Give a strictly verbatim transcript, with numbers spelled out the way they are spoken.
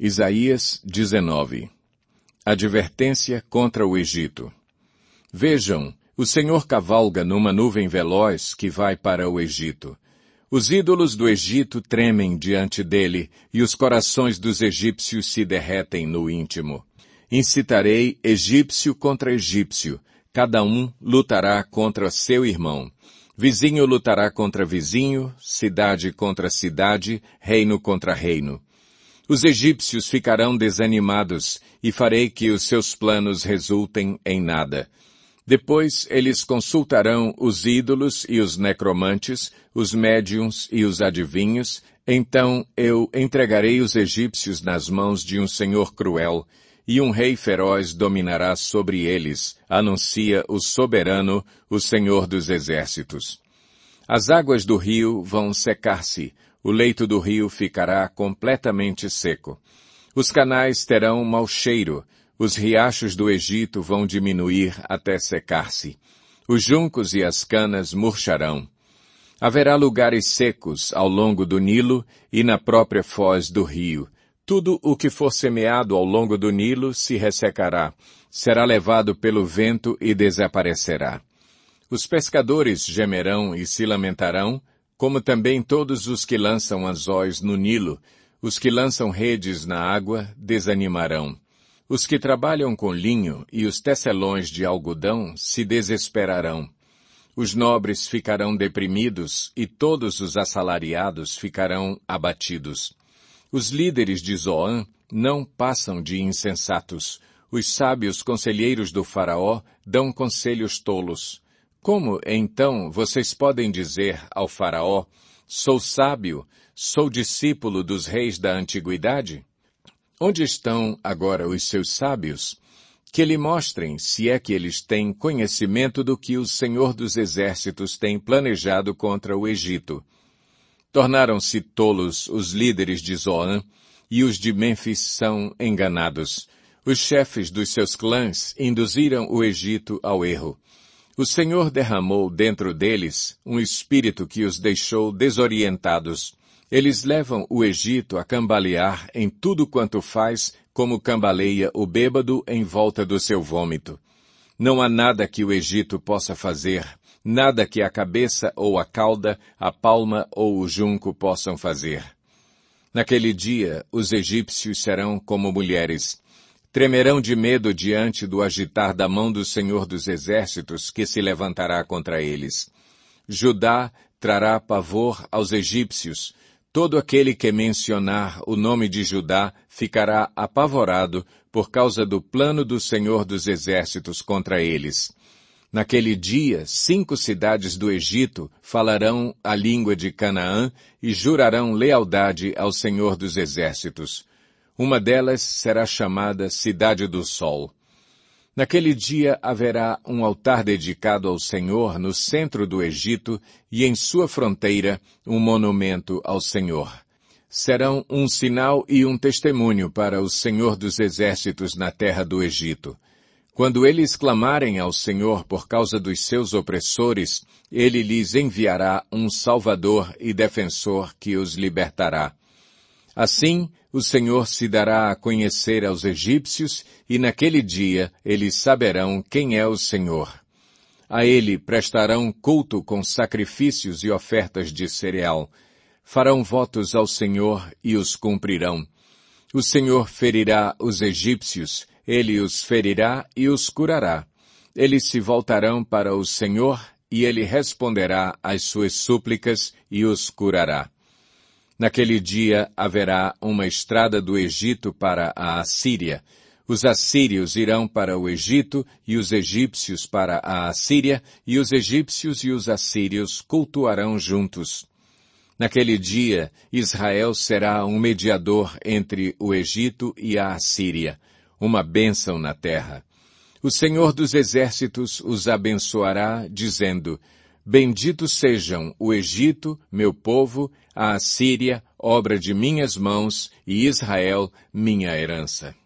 Isaías dezenove. Advertência contra o Egito. Vejam, o Senhor cavalga numa nuvem veloz que vai para o Egito. Os ídolos do Egito tremem diante dele, e os corações dos egípcios se derretem no íntimo. Incitarei egípcio contra egípcio, cada um lutará contra seu irmão. Vizinho lutará contra vizinho, cidade contra cidade, reino contra reino. Os egípcios ficarão desanimados, e farei que os seus planos resultem em nada. Depois eles consultarão os ídolos e os necromantes, os médiuns e os adivinhos, então eu entregarei os egípcios nas mãos de um senhor cruel, e um rei feroz dominará sobre eles, anuncia o soberano, o Senhor dos exércitos. As águas do rio vão secar-se, o leito do rio ficará completamente seco. Os canais terão mau cheiro, os riachos do Egito vão diminuir até secar-se. Os juncos e as canas murcharão. Haverá lugares secos ao longo do Nilo e na própria foz do rio. Tudo o que for semeado ao longo do Nilo se ressecará, será levado pelo vento e desaparecerá. Os pescadores gemerão e se lamentarão, como também todos os que lançam anzóis no Nilo, os que lançam redes na água desanimarão. Os que trabalham com linho e os tecelões de algodão se desesperarão. Os nobres ficarão deprimidos e todos os assalariados ficarão abatidos. Os líderes de Zoan não passam de insensatos. Os sábios conselheiros do faraó dão conselhos tolos. Como, então, vocês podem dizer ao faraó, sou sábio, sou discípulo dos reis da antiguidade? Onde estão agora os seus sábios? Que lhe mostrem se é que eles têm conhecimento do que o Senhor dos Exércitos tem planejado contra o Egito. Tornaram-se tolos os líderes de Zoan, e os de Mênfis são enganados. Os chefes dos seus clãs induziram o Egito ao erro. O Senhor derramou dentro deles um espírito que os deixou desorientados. Eles levam o Egito a cambalear em tudo quanto faz, como cambaleia o bêbado em volta do seu vômito. Não há nada que o Egito possa fazer, nada que a cabeça ou a cauda, a palma ou o junco possam fazer. Naquele dia, os egípcios serão como mulheres. Tremerão de medo diante do agitar da mão do Senhor dos Exércitos que se levantará contra eles. Judá trará pavor aos egípcios. Todo aquele que mencionar o nome de Judá ficará apavorado por causa do plano do Senhor dos Exércitos contra eles. Naquele dia, cinco cidades do Egito falarão a língua de Canaã e jurarão lealdade ao Senhor dos Exércitos. Uma delas será chamada Cidade do Sol. Naquele dia haverá um altar dedicado ao Senhor no centro do Egito e em sua fronteira um monumento ao Senhor. Serão um sinal e um testemunho para o Senhor dos Exércitos na terra do Egito. Quando eles clamarem ao Senhor por causa dos seus opressores, ele lhes enviará um Salvador e defensor que os libertará. Assim, o Senhor se dará a conhecer aos egípcios, e naquele dia eles saberão quem é o Senhor. A ele prestarão culto com sacrifícios e ofertas de cereal. Farão votos ao Senhor e os cumprirão. O Senhor ferirá os egípcios, ele os ferirá e os curará. Eles se voltarão para o Senhor, e ele responderá às suas súplicas e os curará. Naquele dia haverá uma estrada do Egito para a Assíria. Os assírios irão para o Egito e os egípcios para a Assíria, e os egípcios e os assírios cultuarão juntos. Naquele dia, Israel será um mediador entre o Egito e a Assíria, uma bênção na terra. O Senhor dos Exércitos os abençoará, dizendo, Benditos sejam o Egito, meu povo, a Assíria, obra de minhas mãos, e Israel, minha herança.